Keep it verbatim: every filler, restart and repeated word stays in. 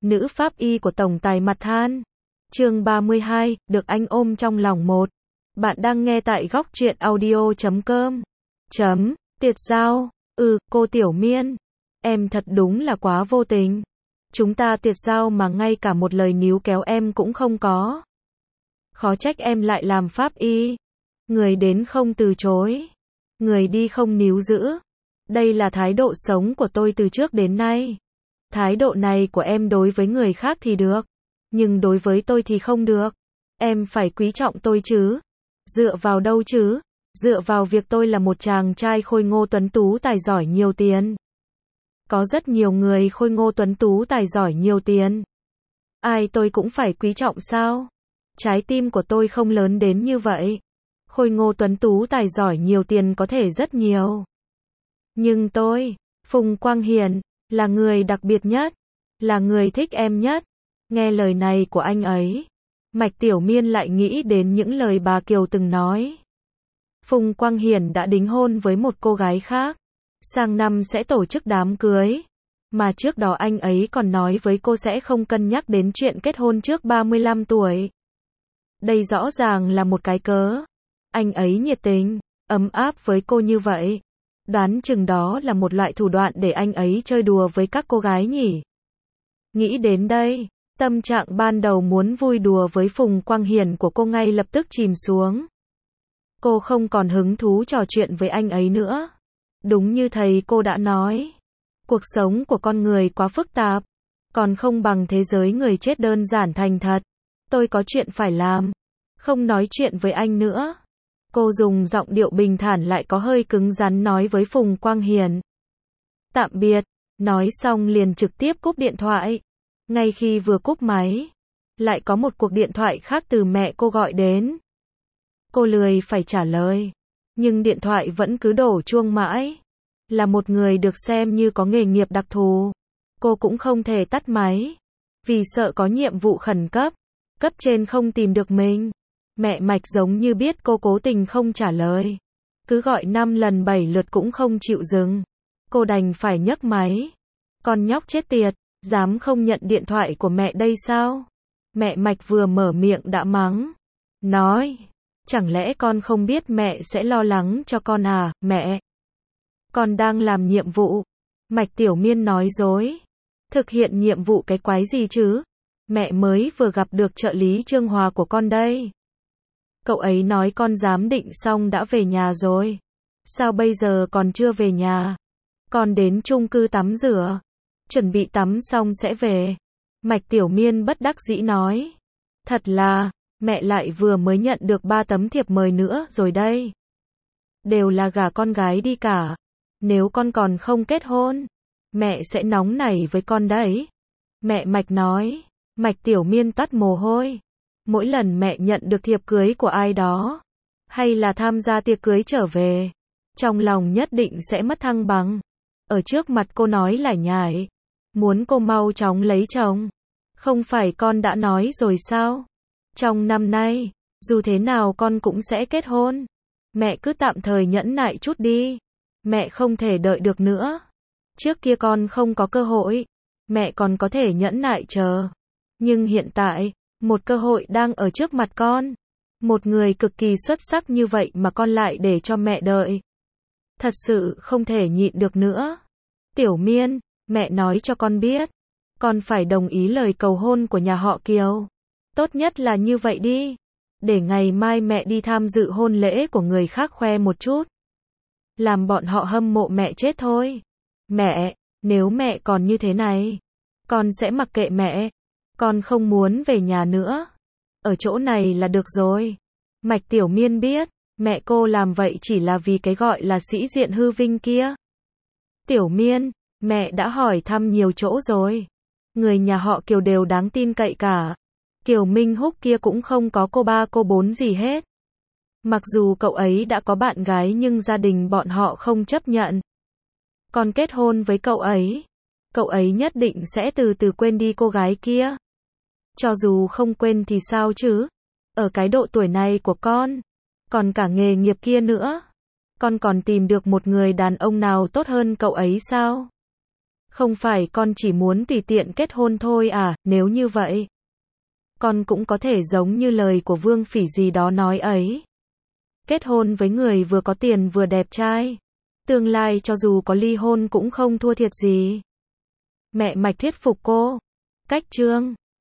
nữ pháp y của tổng tài mặt than. Chương ba mươi hai, được anh ôm trong lòng một. Bạn đang nghe tại góc truyện audio chấm com. Chấm, tiệt giao, ừ, cô Tiểu Miên. Em thật đúng là quá vô tình. Chúng ta tiệt giao mà ngay cả một lời níu kéo em cũng không có. Khó trách em lại làm pháp y. Người đến không từ chối. Người đi không níu giữ. Đây là thái độ sống của tôi từ trước đến nay. Thái độ này của em đối với người khác thì được. Nhưng đối với tôi thì không được. Em phải quý trọng tôi chứ. Dựa vào đâu chứ? Dựa vào việc tôi là một chàng trai khôi ngô tuấn tú tài giỏi nhiều tiền. Có rất nhiều người khôi ngô tuấn tú tài giỏi nhiều tiền. Ai tôi cũng phải quý trọng sao? Trái tim của tôi không lớn đến như vậy. Khôi ngô tuấn tú tài giỏi nhiều tiền có thể rất nhiều. Nhưng tôi, Phùng Quang Hiển, là người đặc biệt nhất. Là người thích em nhất. Nghe lời này của anh ấy, Mạch Tiểu Miên lại nghĩ đến những lời bà Kiều từng nói. Phùng Quang Hiển đã đính hôn với một cô gái khác. Sang năm sẽ tổ chức đám cưới. Mà trước đó anh ấy còn nói với cô sẽ không cân nhắc đến chuyện kết hôn trước ba mươi lăm tuổi. Đây rõ ràng là một cái cớ. Anh ấy nhiệt tình, ấm áp với cô như vậy. Đoán chừng đó là một loại thủ đoạn để anh ấy chơi đùa với các cô gái nhỉ. Nghĩ đến đây, tâm trạng ban đầu muốn vui đùa với Phùng Quang Hiển của cô ngay lập tức chìm xuống. Cô không còn hứng thú trò chuyện với anh ấy nữa. Đúng như thầy cô đã nói. Cuộc sống của con người quá phức tạp. Còn không bằng thế giới người chết đơn giản thành thật. Tôi có chuyện phải làm. Không nói chuyện với anh nữa. Cô dùng giọng điệu bình thản lại có hơi cứng rắn nói với Phùng Quang Hiển. Tạm biệt. Nói xong liền trực tiếp cúp điện thoại. Ngay khi vừa cúp máy, lại có một cuộc điện thoại khác từ mẹ cô gọi đến. Cô lười phải trả lời, nhưng điện thoại vẫn cứ đổ chuông mãi. Là một người được xem như có nghề nghiệp đặc thù. Cô cũng không thể tắt máy, vì sợ có nhiệm vụ khẩn cấp, cấp trên không tìm được mình. Mẹ Mạch giống như biết cô cố tình không trả lời. Cứ gọi năm lần bảy lượt cũng không chịu dừng. Cô đành phải nhấc máy. Con nhóc chết tiệt, dám không nhận điện thoại của mẹ đây sao? Mẹ Mạch vừa mở miệng đã mắng. Nói, chẳng lẽ con không biết mẹ sẽ lo lắng cho con à, mẹ? Con đang làm nhiệm vụ. Mạch Tiểu Miên nói dối. Thực hiện nhiệm vụ cái quái gì chứ? Mẹ mới vừa gặp được trợ lý Trương Hòa của con đây. Cậu ấy nói con giám định xong đã về nhà rồi. Sao bây giờ còn chưa về nhà? Con đến chung cư tắm rửa. Chuẩn bị tắm xong sẽ về. Mạch Tiểu Miên bất đắc dĩ nói. Thật là, mẹ lại vừa mới nhận được ba tấm thiệp mời nữa rồi đây. Đều là gả con gái đi cả. Nếu con còn không kết hôn, mẹ sẽ nóng nảy với con đấy. Mẹ Mạch nói. Mạch Tiểu Miên toát mồ hôi. Mỗi lần mẹ nhận được thiệp cưới của ai đó, hay là tham gia tiệc cưới trở về, trong lòng nhất định sẽ mất thăng bằng. Ở trước mặt cô nói lải nhải, muốn cô mau chóng lấy chồng. Không phải con đã nói rồi sao? Trong năm nay, dù thế nào con cũng sẽ kết hôn. Mẹ cứ tạm thời nhẫn nại chút đi. Mẹ không thể đợi được nữa. Trước kia con không có cơ hội, mẹ còn có thể nhẫn nại chờ. Nhưng hiện tại, một cơ hội đang ở trước mặt con. Một người cực kỳ xuất sắc như vậy mà con lại để cho mẹ đợi. Thật sự không thể nhịn được nữa. Tiểu Miên, mẹ nói cho con biết. Con phải đồng ý lời cầu hôn của nhà họ Kiều. Tốt nhất là như vậy đi. Để ngày mai mẹ đi tham dự hôn lễ của người khác khoe một chút. Làm bọn họ hâm mộ mẹ chết thôi. Mẹ, nếu mẹ còn như thế này, con sẽ mặc kệ mẹ. Con không muốn về nhà nữa. Ở chỗ này là được rồi. Mạch Tiểu Miên biết, mẹ cô làm vậy chỉ là vì cái gọi là sĩ diện hư vinh kia. Tiểu Miên, mẹ đã hỏi thăm nhiều chỗ rồi. Người nhà họ Kiều đều đáng tin cậy cả. Kiều Minh Húc kia cũng không có cô ba cô bốn gì hết. Mặc dù cậu ấy đã có bạn gái nhưng gia đình bọn họ không chấp nhận. Còn kết hôn với cậu ấy, cậu ấy nhất định sẽ từ từ quên đi cô gái kia. Cho dù không quên thì sao chứ? Ở cái độ tuổi này của con, còn cả nghề nghiệp kia nữa, con còn tìm được một người đàn ông nào tốt hơn cậu ấy sao? Không phải con chỉ muốn tùy tiện kết hôn thôi à, nếu như vậy. Con cũng có thể giống như lời của Vương Phỉ gì đó nói ấy. Kết hôn với người vừa có tiền vừa đẹp trai. Tương lai cho dù có ly hôn cũng không thua thiệt gì. Mẹ Mạch thuyết phục cô. Cách chương